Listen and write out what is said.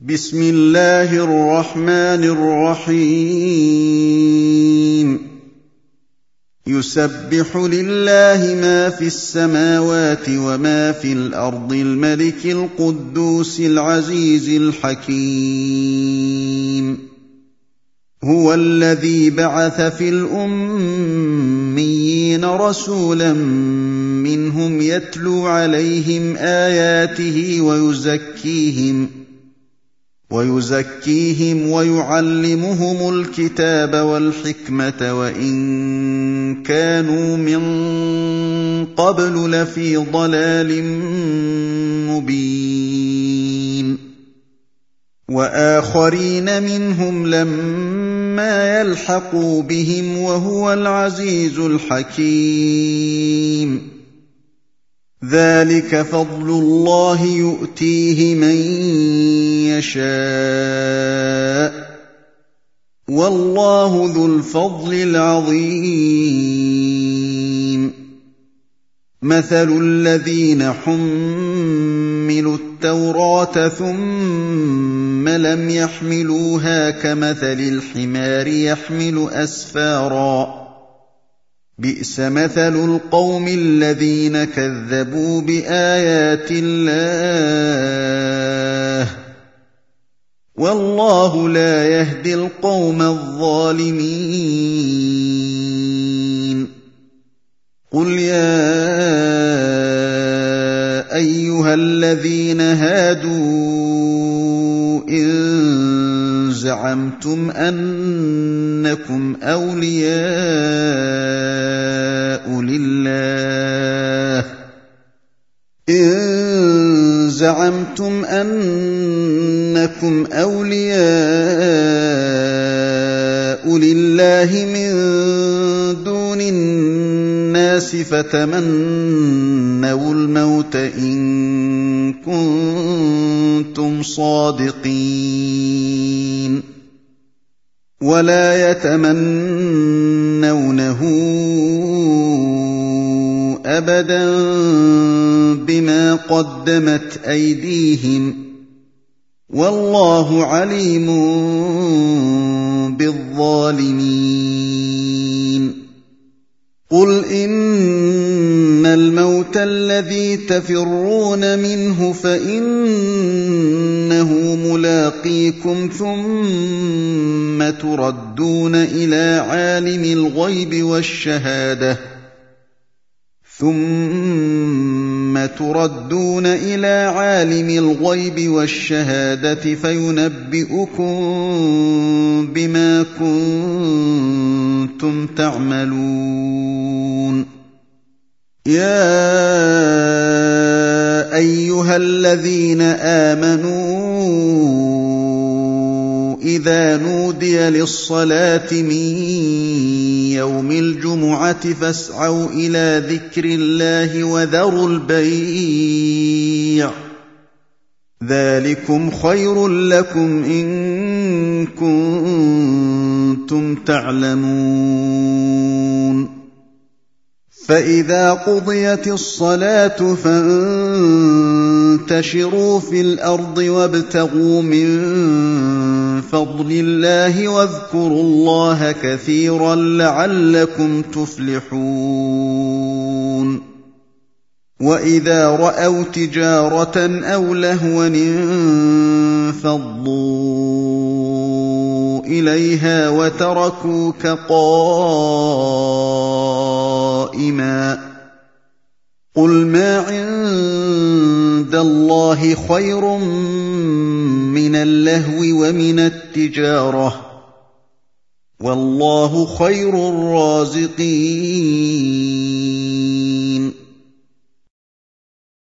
بسم الله الرحمن الرحيم يسبح لله ما في السماوات وما في الأرض الملك القدوس العزيز الحكيم هو الذي بعث في الأميين رسولا منهم يتلو عليهم آياته ويزكيهم ويعلمهم الكتاب والحكمة وإن كانوا من قبل لفي ضلال مبين وآخرين منهم لما يلحقوا بهم وهو العزيز الحكيم ذلك فضل الله يؤتيه من يشاء والله ذو الفضل العظيم مثل الذين حملوا التوراة ثم لم يحملوها كمثل الحمار يحمل أسفارا بئس مثل القوم الذين كذبوا بآيات الله والله لا يهدي القوم الظالمين قل يا أيها الذين هادوا إن زعمتم أنكم أولياء لله من دون الناس فتمنوا الموت إن كنتم صادقين ولا يتمنونه أبدا بما قدمت أيديهم والله عليم بالظالمين قل إن الموت الذي تفرون منه فإنه ملاقيكم ثم تردون إلى عالم الغيب والشهادة فينبئكم بما كنتم تعملون يا أيها الذين آمنوا إذا نودي للصلاة من يوم الجمعة فاسعوا إلى ذكر الله وذروا البيع ذلكم خير لكم إن كنتم تعلمون فإذا قضيت الصلاة فانتشروا في الأرض وابتغوا من فضل الله واذكروا الله كثيرا لعلكم تفلحون وإذا رأوا تجارة أو لهوا انفضوا إليها وتركوك قائما قل ما عند الله خير من اللهو ومن التجارة والله خير الرازقين